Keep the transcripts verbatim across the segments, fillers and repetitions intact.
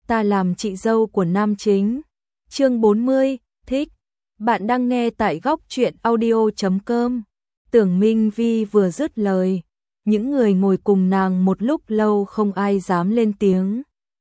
ta làm chị dâu của nam chính. Chương bốn mươi, thích. Bạn đang nghe tại góc truyện audio chấm com. Tưởng Minh Vi vừa dứt lời, những người ngồi cùng nàng một lúc lâu không ai dám lên tiếng.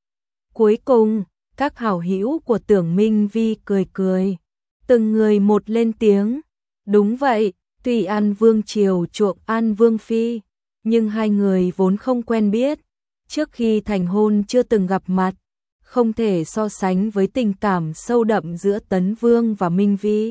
Cuối cùng, các hảo hữu của Tưởng Minh Vi cười cười, từng người một lên tiếng. Đúng vậy, tuy An Vương Triều chuộng An Vương Phi, nhưng hai người vốn không quen biết, trước khi thành hôn chưa từng gặp mặt, không thể so sánh với tình cảm sâu đậm giữa Tấn Vương và Minh Vi.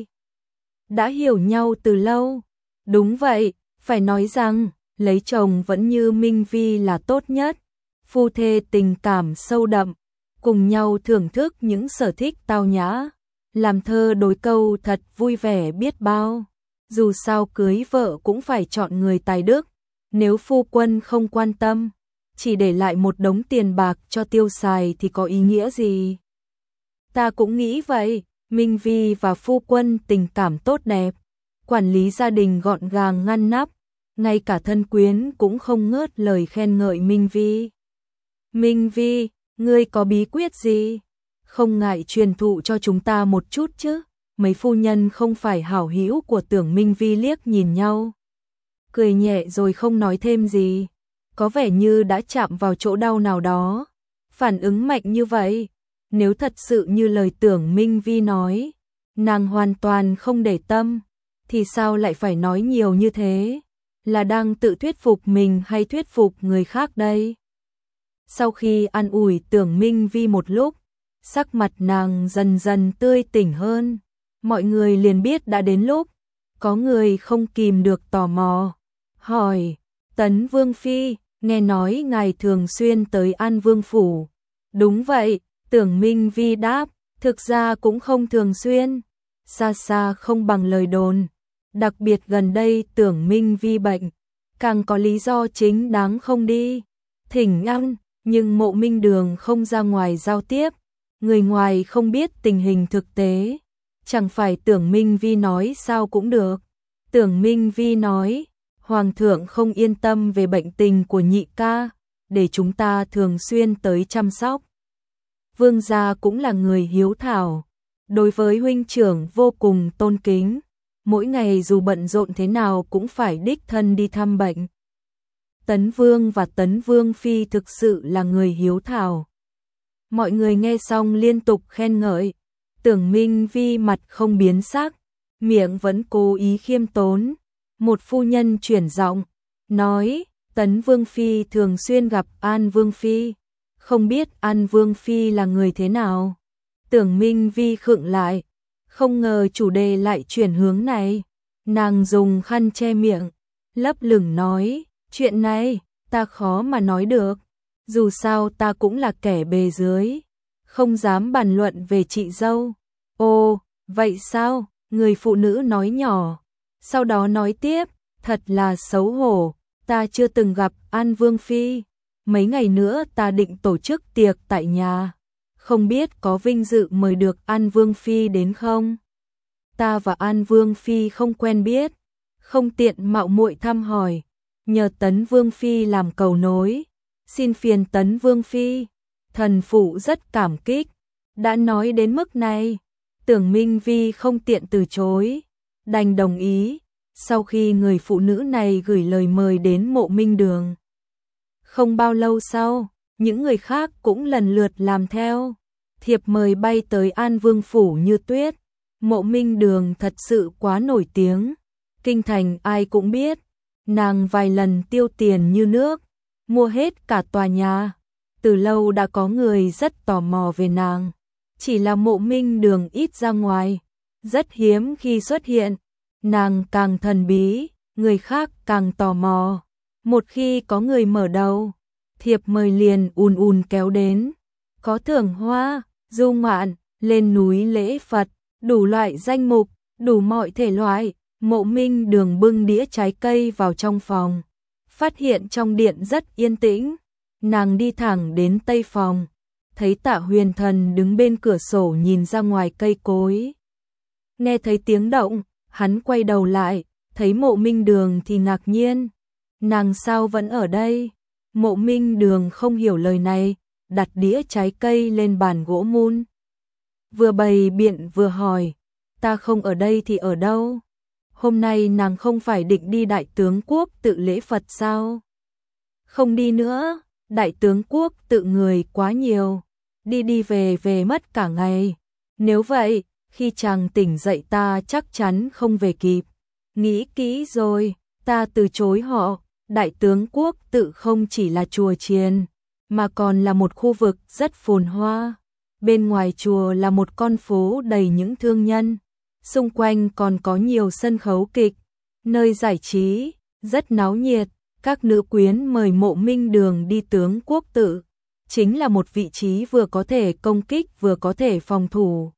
Đã hiểu nhau từ lâu. Đúng vậy, phải nói rằng, lấy chồng vẫn như Minh Vi là tốt nhất. Phu thê tình cảm sâu đậm, cùng nhau thưởng thức những sở thích tao nhã, làm thơ đối câu thật vui vẻ biết bao. Dù sao cưới vợ cũng phải chọn người tài đức, nếu phu quân không quan tâm, chỉ để lại một đống tiền bạc cho tiêu xài thì có ý nghĩa gì? Ta cũng nghĩ vậy, Minh Vi và phu quân tình cảm tốt đẹp, quản lý gia đình gọn gàng ngăn nắp, ngay cả thân quyến cũng không ngớt lời khen ngợi Minh Vi. Minh Vi, ngươi có bí quyết gì? Không ngại truyền thụ cho chúng ta một chút chứ? Mấy phu nhân không phải hảo hữu của Tưởng Minh Vi liếc nhìn nhau, cười nhẹ rồi không nói thêm gì, có vẻ như đã chạm vào chỗ đau nào đó. Phản ứng mạnh như vậy, nếu thật sự như lời Tưởng Minh Vi nói, nàng hoàn toàn không để tâm, thì sao lại phải nói nhiều như thế? Là đang tự thuyết phục mình hay thuyết phục người khác đây? Sau khi an ủi Tưởng Minh Vi một lúc, sắc mặt nàng dần dần tươi tỉnh hơn. Mọi người liền biết đã đến lúc. Có người không kìm được tò mò, hỏi: Tấn Vương Phi, nghe nói ngài thường xuyên tới An Vương Phủ. Đúng vậy, Tưởng Minh Vi đáp, thực ra cũng không thường xuyên, xa xa không bằng lời đồn. Đặc biệt gần đây Tưởng Minh Vi bệnh, càng có lý do chính đáng không đi thỉnh an, nhưng Mộ Minh Đường không ra ngoài giao tiếp, người ngoài không biết tình hình thực tế. Chẳng phải Tưởng Minh Vi nói sao cũng được. Tưởng Minh Vi nói, Hoàng thượng không yên tâm về bệnh tình của nhị ca, để chúng ta thường xuyên tới chăm sóc. Vương gia cũng là người hiếu thảo, đối với huynh trưởng vô cùng tôn kính, mỗi ngày dù bận rộn thế nào cũng phải đích thân đi thăm bệnh. Tấn Vương và Tấn Vương Phi thực sự là người hiếu thảo. Mọi người nghe xong liên tục khen ngợi. Tưởng Minh Vi mặt không biến sắc, miệng vẫn cố ý khiêm tốn. Một phu nhân chuyển giọng, nói, Tấn Vương Phi thường xuyên gặp An Vương Phi, không biết An Vương Phi là người thế nào? Tưởng Minh Vi khựng lại, không ngờ chủ đề lại chuyển hướng này. Nàng dùng khăn che miệng, lấp lửng nói, chuyện này, ta khó mà nói được, dù sao ta cũng là kẻ bề dưới, không dám bàn luận về chị dâu. Ồ, vậy sao? Người phụ nữ nói nhỏ, sau đó nói tiếp, thật là xấu hổ, ta chưa từng gặp An Vương Phi, mấy ngày nữa ta định tổ chức tiệc tại nhà, không biết có vinh dự mời được An Vương Phi đến không? Ta và An Vương Phi không quen biết, không tiện mạo muội thăm hỏi, nhờ Tấn Vương Phi làm cầu nối, xin phiền Tấn Vương Phi, thần phụ rất cảm kích. Đã nói đến mức này, Tưởng Minh Vi không tiện từ chối, đành đồng ý. Sau khi người phụ nữ này gửi lời mời đến Mộ Minh Đường, không bao lâu sau, những người khác cũng lần lượt làm theo. Thiệp mời bay tới An Vương Phủ như tuyết. Mộ Minh Đường thật sự quá nổi tiếng, kinh thành ai cũng biết, nàng vài lần tiêu tiền như nước, mua hết cả tòa nhà. Từ lâu đã có người rất tò mò về nàng, chỉ là Mộ Minh Đường ít ra ngoài, rất hiếm khi xuất hiện. Nàng càng thần bí, người khác càng tò mò. Một khi có người mở đầu, thiệp mời liền ùn ùn kéo đến. Có thưởng hoa, du ngoạn, lên núi lễ Phật, đủ loại danh mục, đủ mọi thể loại. Mộ Minh Đường bưng đĩa trái cây vào trong phòng, phát hiện trong điện rất yên tĩnh. Nàng đi thẳng đến tây phòng, thấy Tạ Huyền Thần đứng bên cửa sổ nhìn ra ngoài cây cối. Nghe thấy tiếng động, hắn quay đầu lại, thấy Mộ Minh Đường thì ngạc nhiên. Nàng sao vẫn ở đây? Mộ Minh Đường không hiểu lời này, đặt đĩa trái cây lên bàn gỗ mun. Vừa bày biện vừa hỏi, ta không ở đây thì ở đâu? Hôm nay nàng không phải định đi Đại Tướng Quốc tự lễ Phật sao? Không đi nữa, Đại Tướng Quốc tự người quá nhiều, đi đi về về mất cả ngày. Nếu vậy, khi chàng tỉnh dậy ta chắc chắn không về kịp. Nghĩ kỹ rồi, ta từ chối họ. Đại Tướng Quốc tự không chỉ là chùa chiền, mà còn là một khu vực rất phồn hoa. Bên ngoài chùa là một con phố đầy những thương nhân, xung quanh còn có nhiều sân khấu kịch, nơi giải trí, rất náo nhiệt. Các nữ quyến mời Mộ Minh Đường đi Tướng Quốc tự, chính là một vị trí vừa có thể công kích vừa có thể phòng thủ.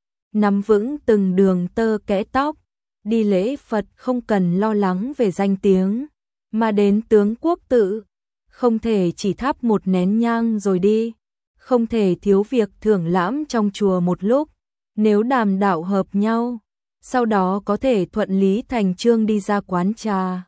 Nắm vững từng đường tơ kẽ tóc, đi lễ Phật không cần lo lắng về danh tiếng, mà đến Tướng Quốc tự, không thể chỉ thắp một nén nhang rồi đi, không thể thiếu việc thưởng lãm trong chùa một lúc, nếu đàm đạo hợp nhau, sau đó có thể thuận lý thành chương đi ra quán trà.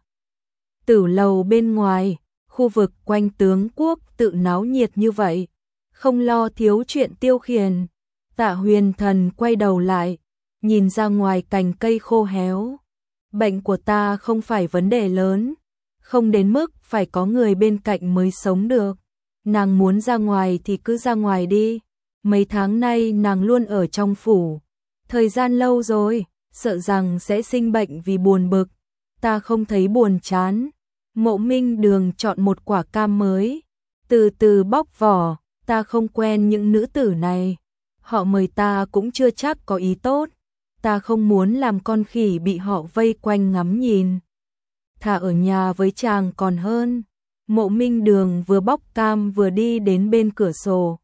Tử lầu bên ngoài, khu vực quanh Tướng Quốc tự náo nhiệt như vậy, không lo thiếu chuyện tiêu khiển. Tạ Huyền Thần quay đầu lại, nhìn ra ngoài cành cây khô héo. Bệnh của ta không phải vấn đề lớn, không đến mức phải có người bên cạnh mới sống được. Nàng muốn ra ngoài thì cứ ra ngoài đi. Mấy tháng nay nàng luôn ở trong phủ, thời gian lâu rồi, sợ rằng sẽ sinh bệnh vì buồn bực. Ta không thấy buồn chán. Mộ Minh Đường chọn một quả cam mới, từ từ bóc vỏ. Ta không quen những nữ tử này, họ mời ta cũng chưa chắc có ý tốt. Ta không muốn làm con khỉ bị họ vây quanh ngắm nhìn, thà ở nhà với chàng còn hơn. Mộ Minh Đường vừa bóc cam vừa đi đến bên cửa sổ,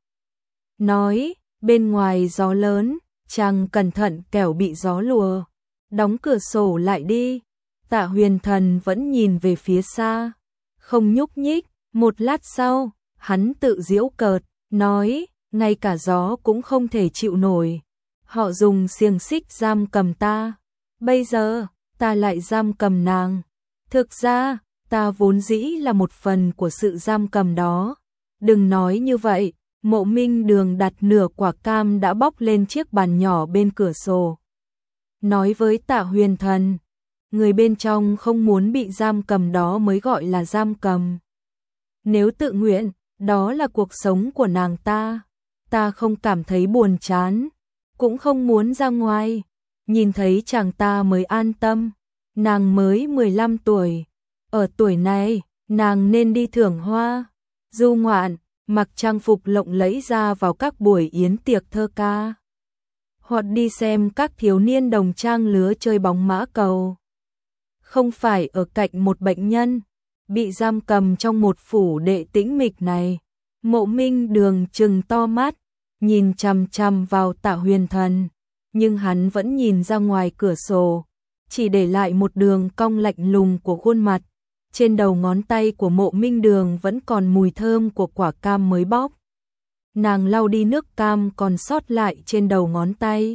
nói, bên ngoài gió lớn, chàng cẩn thận kẻo bị gió lùa. Đóng cửa sổ lại đi. Tạ Huyền Thần vẫn nhìn về phía xa, không nhúc nhích. Một lát sau, hắn tự giễu cợt, nói, ngay cả gió cũng không thể chịu nổi. Họ dùng xiềng xích giam cầm ta, bây giờ ta lại giam cầm nàng. Thực ra, ta vốn dĩ là một phần của sự giam cầm đó. Đừng nói như vậy. Mộ Minh Đường đặt nửa quả cam đã bóc lên chiếc bàn nhỏ bên cửa sổ, nói với Tạ Huyền Thần, người bên trong không muốn bị giam cầm đó mới gọi là giam cầm. Nếu tự nguyện, đó là cuộc sống của nàng ta. Ta không cảm thấy buồn chán, cũng không muốn ra ngoài. Nhìn thấy chàng ta mới an tâm. Nàng mới mười lăm tuổi, ở tuổi này, nàng nên đi thưởng hoa, du ngoạn, mặc trang phục lộng lẫy ra vào các buổi yến tiệc thơ ca, hoặc đi xem các thiếu niên đồng trang lứa chơi bóng mã cầu. Không phải ở cạnh một bệnh nhân, bị giam cầm trong một phủ đệ tĩnh mịch này. Mộ Minh Đường trừng to mắt, nhìn chằm chằm vào Tạ Huyền Thần, nhưng hắn vẫn nhìn ra ngoài cửa sổ, chỉ để lại một đường cong lạnh lùng của khuôn mặt. Trên đầu ngón tay của Mộ Minh Đường vẫn còn mùi thơm của quả cam mới bóc. Nàng lau đi nước cam còn sót lại trên đầu ngón tay,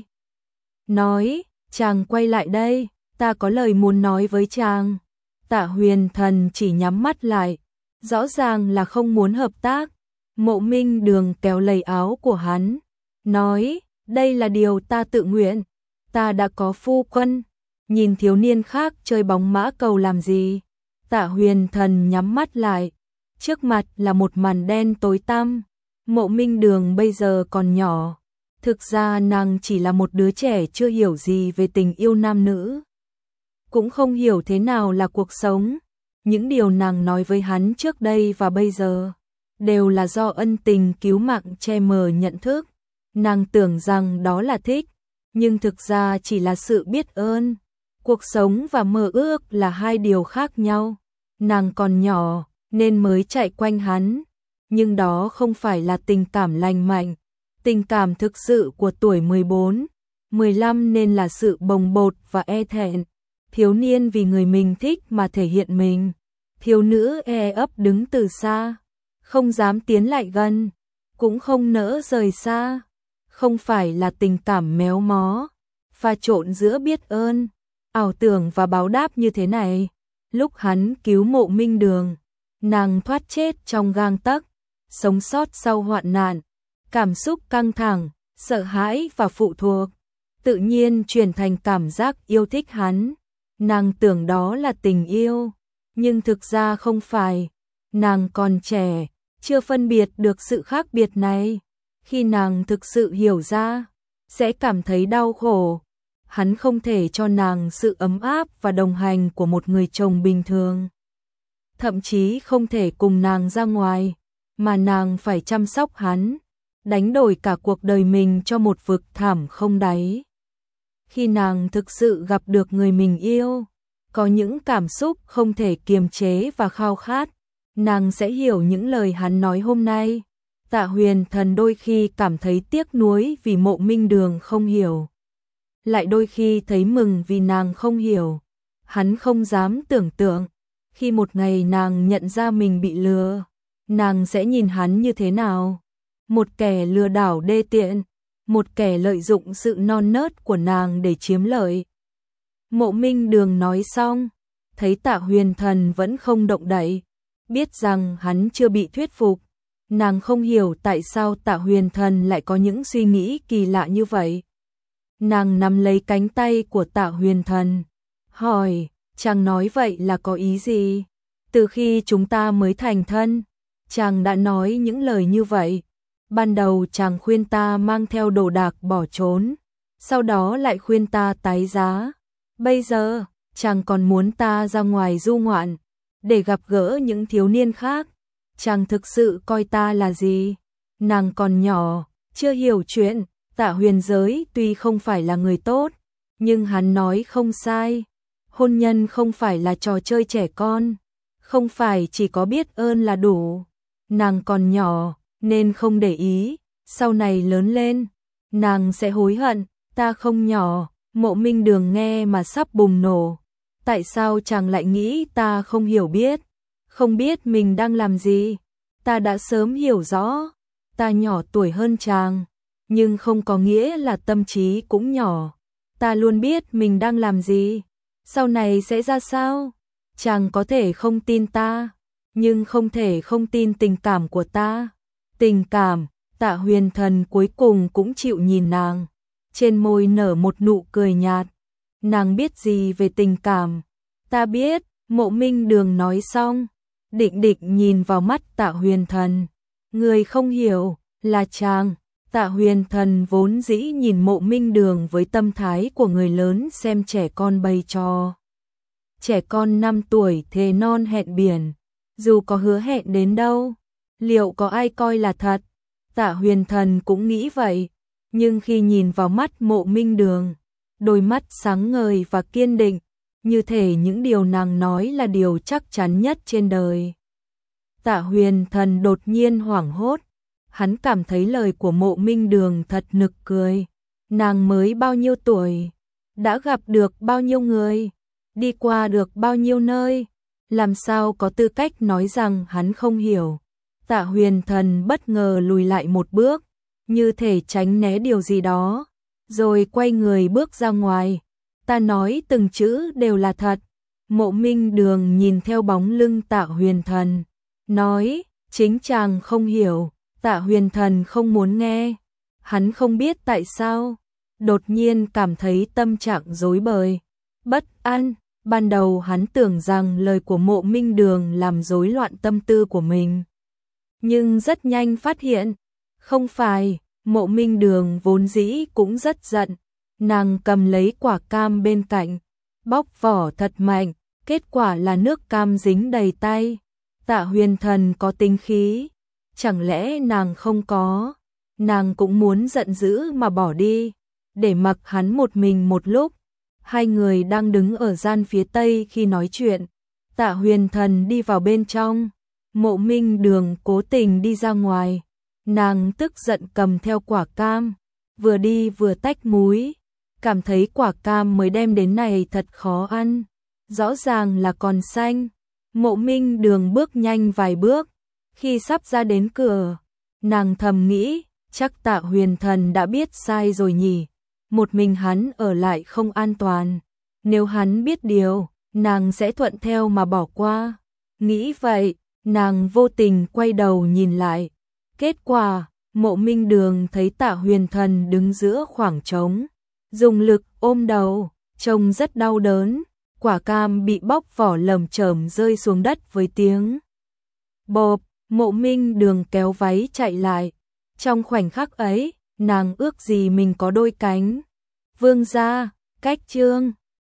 nói, chàng quay lại đây, ta có lời muốn nói với chàng. Tạ Huyền Thần chỉ nhắm mắt lại, rõ ràng là không muốn hợp tác. Mộ Minh Đường kéo lấy áo của hắn, nói, đây là điều ta tự nguyện, ta đã có phu quân, nhìn thiếu niên khác chơi bóng mã cầu làm gì. Tạ Huyền Thần nhắm mắt lại, trước mặt là một màn đen tối tăm. Mộ Minh Đường bây giờ còn nhỏ, thực ra nàng chỉ là một đứa trẻ chưa hiểu gì về tình yêu nam nữ, cũng không hiểu thế nào là cuộc sống. Những điều nàng nói với hắn trước đây và bây giờ đều là do ân tình cứu mạng che mờ nhận thức. Nàng tưởng rằng đó là thích, nhưng thực ra chỉ là sự biết ơn. Cuộc sống và mơ ước là hai điều khác nhau. Nàng còn nhỏ nên mới chạy quanh hắn, nhưng đó không phải là tình cảm lành mạnh. Tình cảm thực sự của tuổi mười bốn, mười lăm nên là sự bồng bột và e thẹn. Thiếu niên vì người mình thích mà thể hiện mình, thiếu nữ e ấp đứng từ xa, không dám tiến lại gần, cũng không nỡ rời xa. Không phải là tình cảm méo mó, pha trộn giữa biết ơn, ảo tưởng và báo đáp như thế này. Lúc hắn cứu Mộ Minh Đường, nàng thoát chết trong gang tấc, sống sót sau hoạn nạn, cảm xúc căng thẳng, sợ hãi và phụ thuộc, tự nhiên chuyển thành cảm giác yêu thích hắn. Nàng tưởng đó là tình yêu, nhưng thực ra không phải. Nàng còn trẻ, chưa phân biệt được sự khác biệt này. Khi nàng thực sự hiểu ra, sẽ cảm thấy đau khổ. Hắn không thể cho nàng sự ấm áp và đồng hành của một người chồng bình thường. Thậm chí không thể cùng nàng ra ngoài, mà nàng phải chăm sóc hắn, đánh đổi cả cuộc đời mình cho một vực thẳm không đáy. Khi nàng thực sự gặp được người mình yêu, có những cảm xúc không thể kiềm chế và khao khát, nàng sẽ hiểu những lời hắn nói hôm nay. Tạ Huyền Thần đôi khi cảm thấy tiếc nuối vì Mộ Minh Đường không hiểu, lại đôi khi thấy mừng vì nàng không hiểu. Hắn không dám tưởng tượng, khi một ngày nàng nhận ra mình bị lừa, nàng sẽ nhìn hắn như thế nào. Một kẻ lừa đảo đê tiện, một kẻ lợi dụng sự non nớt của nàng để chiếm lợi. Mộ Minh Đường nói xong, thấy Tạ Huyền Thần vẫn không động đậy, biết rằng hắn chưa bị thuyết phục. Nàng không hiểu tại sao Tạ Huyền Thần lại có những suy nghĩ kỳ lạ như vậy. Nàng nắm lấy cánh tay của Tạ Huyền Thần, hỏi, chàng nói vậy là có ý gì? Từ khi chúng ta mới thành thân, chàng đã nói những lời như vậy. Ban đầu chàng khuyên ta mang theo đồ đạc bỏ trốn, sau đó lại khuyên ta tái giá. Bây giờ, chàng còn muốn ta ra ngoài du ngoạn, để gặp gỡ những thiếu niên khác. Chàng thực sự coi ta là gì? Nàng còn nhỏ, chưa hiểu chuyện. Tạ Huyền Giới tuy không phải là người tốt, nhưng hắn nói không sai. Hôn nhân không phải là trò chơi trẻ con, không phải chỉ có biết ơn là đủ. Nàng còn nhỏ, nên không để ý, sau này lớn lên, nàng sẽ hối hận. Ta không nhỏ. Mộ Minh Đường nghe mà sắp bùng nổ. Tại sao chàng lại nghĩ ta không hiểu biết, không biết mình đang làm gì? Ta đã sớm hiểu rõ, ta nhỏ tuổi hơn chàng, nhưng không có nghĩa là tâm trí cũng nhỏ. Ta luôn biết mình đang làm gì, sau này sẽ ra sao. Chàng có thể không tin ta, nhưng không thể không tin tình cảm của ta. Tình cảm. Tạ Huyền Thần cuối cùng cũng chịu nhìn nàng, trên môi nở một nụ cười nhạt. Nàng biết gì về tình cảm? Ta biết. Mộ Minh Đường nói xong, định định nhìn vào mắt Tạ Huyền Thần. Người không hiểu là chàng. Tạ Huyền Thần vốn dĩ nhìn Mộ Minh Đường với tâm thái của người lớn xem trẻ con bày trò. Trẻ con năm tuổi thề non hẹn biển, dù có hứa hẹn đến đâu, liệu có ai coi là thật? Tạ Huyền Thần cũng nghĩ vậy, nhưng khi nhìn vào mắt Mộ Minh Đường, đôi mắt sáng ngời và kiên định, như thể những điều nàng nói là điều chắc chắn nhất trên đời. Tạ Huyền Thần đột nhiên hoảng hốt, hắn cảm thấy lời của Mộ Minh Đường thật nực cười. Nàng mới bao nhiêu tuổi, đã gặp được bao nhiêu người, đi qua được bao nhiêu nơi, làm sao có tư cách nói rằng hắn không hiểu. Tạ Huyền Thần bất ngờ lùi lại một bước, như thể tránh né điều gì đó, rồi quay người bước ra ngoài. Ta nói từng chữ đều là thật. Mộ Minh Đường nhìn theo bóng lưng Tạ Huyền Thần, nói, chính chàng không hiểu. Tạ Huyền Thần không muốn nghe, hắn không biết tại sao, đột nhiên cảm thấy tâm trạng rối bời, bất an. Ban đầu hắn tưởng rằng lời của Mộ Minh Đường làm rối loạn tâm tư của mình, nhưng rất nhanh phát hiện, không phải. Mộ Minh Đường vốn dĩ cũng rất giận, nàng cầm lấy quả cam bên cạnh, bóc vỏ thật mạnh, kết quả là nước cam dính đầy tay. Tạ Huyền Thần có tính khí, chẳng lẽ nàng không có? Nàng cũng muốn giận dữ mà bỏ đi, để mặc hắn một mình một lúc. Hai người đang đứng ở gian phía tây khi nói chuyện. Tạ Huyền Thần đi vào bên trong, Mộ Minh Đường cố tình đi ra ngoài. Nàng tức giận cầm theo quả cam, vừa đi vừa tách múi, cảm thấy quả cam mới đem đến này thật khó ăn, rõ ràng là còn xanh. Mộ Minh Đường bước nhanh vài bước, khi sắp ra đến cửa, nàng thầm nghĩ, chắc Tạ Huyền Thần đã biết sai rồi nhỉ, một mình hắn ở lại không an toàn, nếu hắn biết điều, nàng sẽ thuận theo mà bỏ qua. Nghĩ vậy, nàng vô tình quay đầu nhìn lại, Kết quả, Mộ Minh Đường thấy Tạ Huyền Thần đứng giữa khoảng trống, dùng lực ôm đầu, trông rất đau đớn, quả cam bị bóc vỏ lởm chởm rơi xuống đất với tiếng bộp. Mộ Minh Đường kéo váy chạy lại. Trong khoảnh khắc ấy, nàng ước gì mình có đôi cánh. Vương gia, cách chương